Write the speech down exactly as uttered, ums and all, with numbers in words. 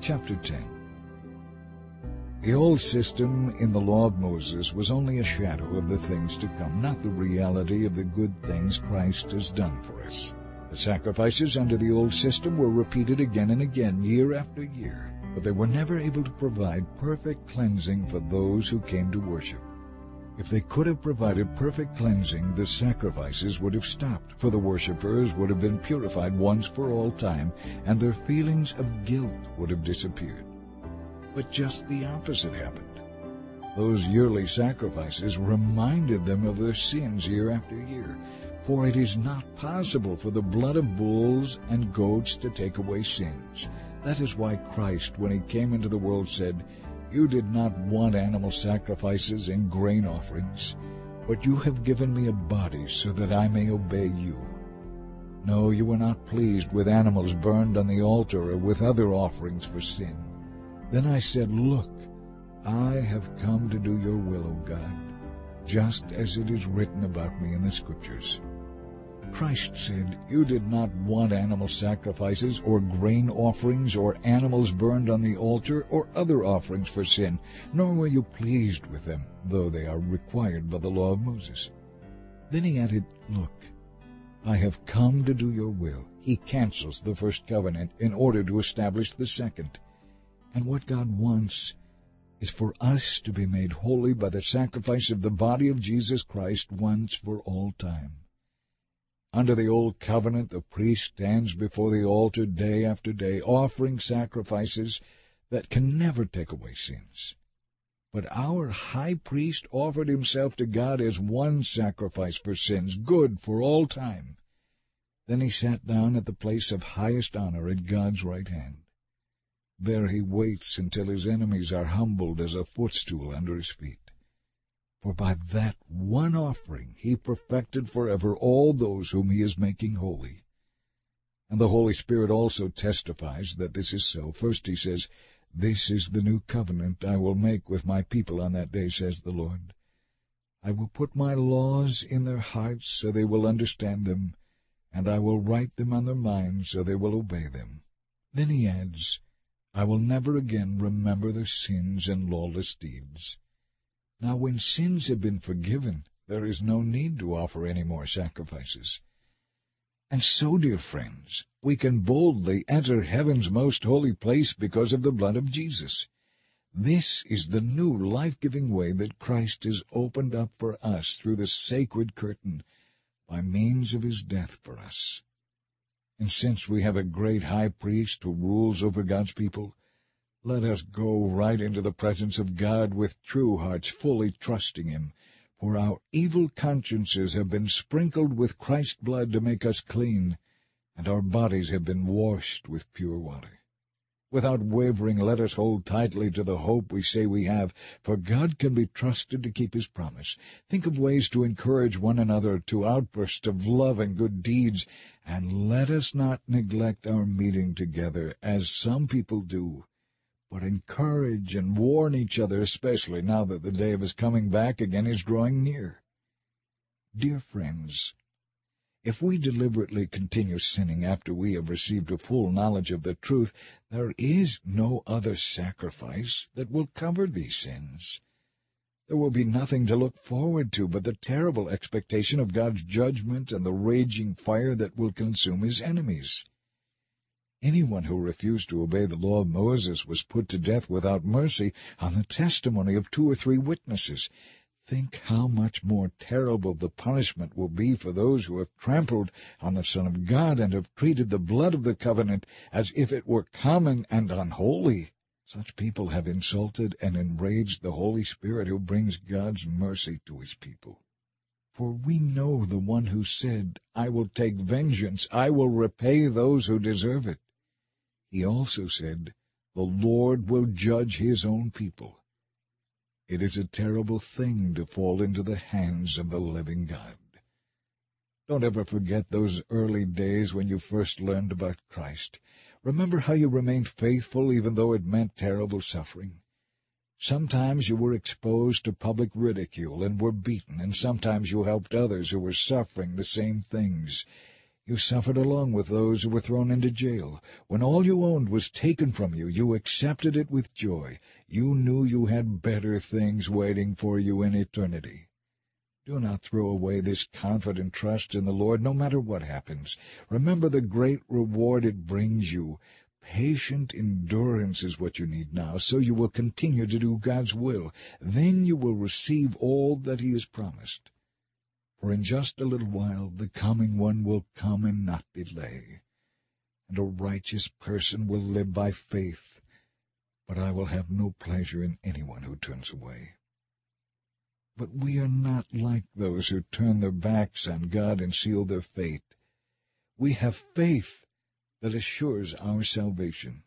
Chapter ten. The old system in the law of Moses was only a shadow of the things to come, not the reality of the good things Christ has done for us. The sacrifices under the old system were repeated again and again, year after year, but they were never able to provide perfect cleansing for those who came to worship. If they could have provided perfect cleansing, the sacrifices would have stopped, for the worshippers would have been purified once for all time, and their feelings of guilt would have disappeared. But just the opposite happened. Those yearly sacrifices reminded them of their sins year after year, for it is not possible for the blood of bulls and goats to take away sins. That is why Christ, when he came into the world, said, "You did not want animal sacrifices and grain offerings, but you have given me a body so that I may obey you. No, you were not pleased with animals burned on the altar or with other offerings for sin. Then I said, Look, I have come to do your will, O God, just as it is written about me in the Scriptures." Christ said, "You did not want animal sacrifices or grain offerings or animals burned on the altar or other offerings for sin, nor were you pleased with them, though they are required by the law of Moses." Then he added, "Look, I have come to do your will." He cancels the first covenant in order to establish the second. And what God wants is for us to be made holy by the sacrifice of the body of Jesus Christ once for all time. Under the old covenant, the priest stands before the altar day after day, offering sacrifices that can never take away sins. But our high priest offered himself to God as one sacrifice for sins, good for all time. Then he sat down at the place of highest honor at God's right hand. There he waits until his enemies are humbled as a footstool under his feet. For by that one offering he perfected forever all those whom he is making holy. And the Holy Spirit also testifies that this is so. First he says, "This is the new covenant I will make with my people on that day, says the Lord. I will put my laws in their hearts so they will understand them, and I will write them on their minds so they will obey them." Then he adds, "I will never again remember their sins and lawless deeds." Now when sins have been forgiven, there is no need to offer any more sacrifices. And so, dear friends, we can boldly enter heaven's most holy place because of the blood of Jesus. This is the new life-giving way that Christ has opened up for us through the sacred curtain by means of his death for us. And since we have a great high priest who rules over God's people, let us go right into the presence of God with true hearts, fully trusting him, for our evil consciences have been sprinkled with Christ's blood to make us clean, and our bodies have been washed with pure water. Without wavering, let us hold tightly to the hope we say we have, for God can be trusted to keep his promise. Think of ways to encourage one another to outbursts of love and good deeds, and let us not neglect our meeting together, as some people do, but encourage and warn each other, especially now that the day of his coming back again is drawing near. Dear friends, if we deliberately continue sinning after we have received a full knowledge of the truth, there is no other sacrifice that will cover these sins. There will be nothing to look forward to but the terrible expectation of God's judgment and the raging fire that will consume his enemies. Anyone who refused to obey the law of Moses was put to death without mercy on the testimony of two or three witnesses. Think how much more terrible the punishment will be for those who have trampled on the Son of God and have treated the blood of the covenant as if it were common and unholy. Such people have insulted and enraged the Holy Spirit who brings God's mercy to his people. For we know the one who said, "I will take vengeance, I will repay those who deserve it." He also said, "The Lord will judge his own people." It is a terrible thing to fall into the hands of the living God. Don't ever forget those early days when you first learned about Christ. Remember how you remained faithful even though it meant terrible suffering. Sometimes you were exposed to public ridicule and were beaten, and sometimes you helped others who were suffering the same things. You suffered along with those who were thrown into jail. When all you owned was taken from you, you accepted it with joy. You knew you had better things waiting for you in eternity. Do not throw away this confident trust in the Lord, no matter what happens. Remember the great reward it brings you. Patient endurance is what you need now, so you will continue to do God's will. Then you will receive all that He has promised. For in just a little while the coming one will come and not delay. And a righteous person will live by faith. But I will have no pleasure in anyone who turns away. But we are not like those who turn their backs on God and seal their fate. We have faith that assures our salvation.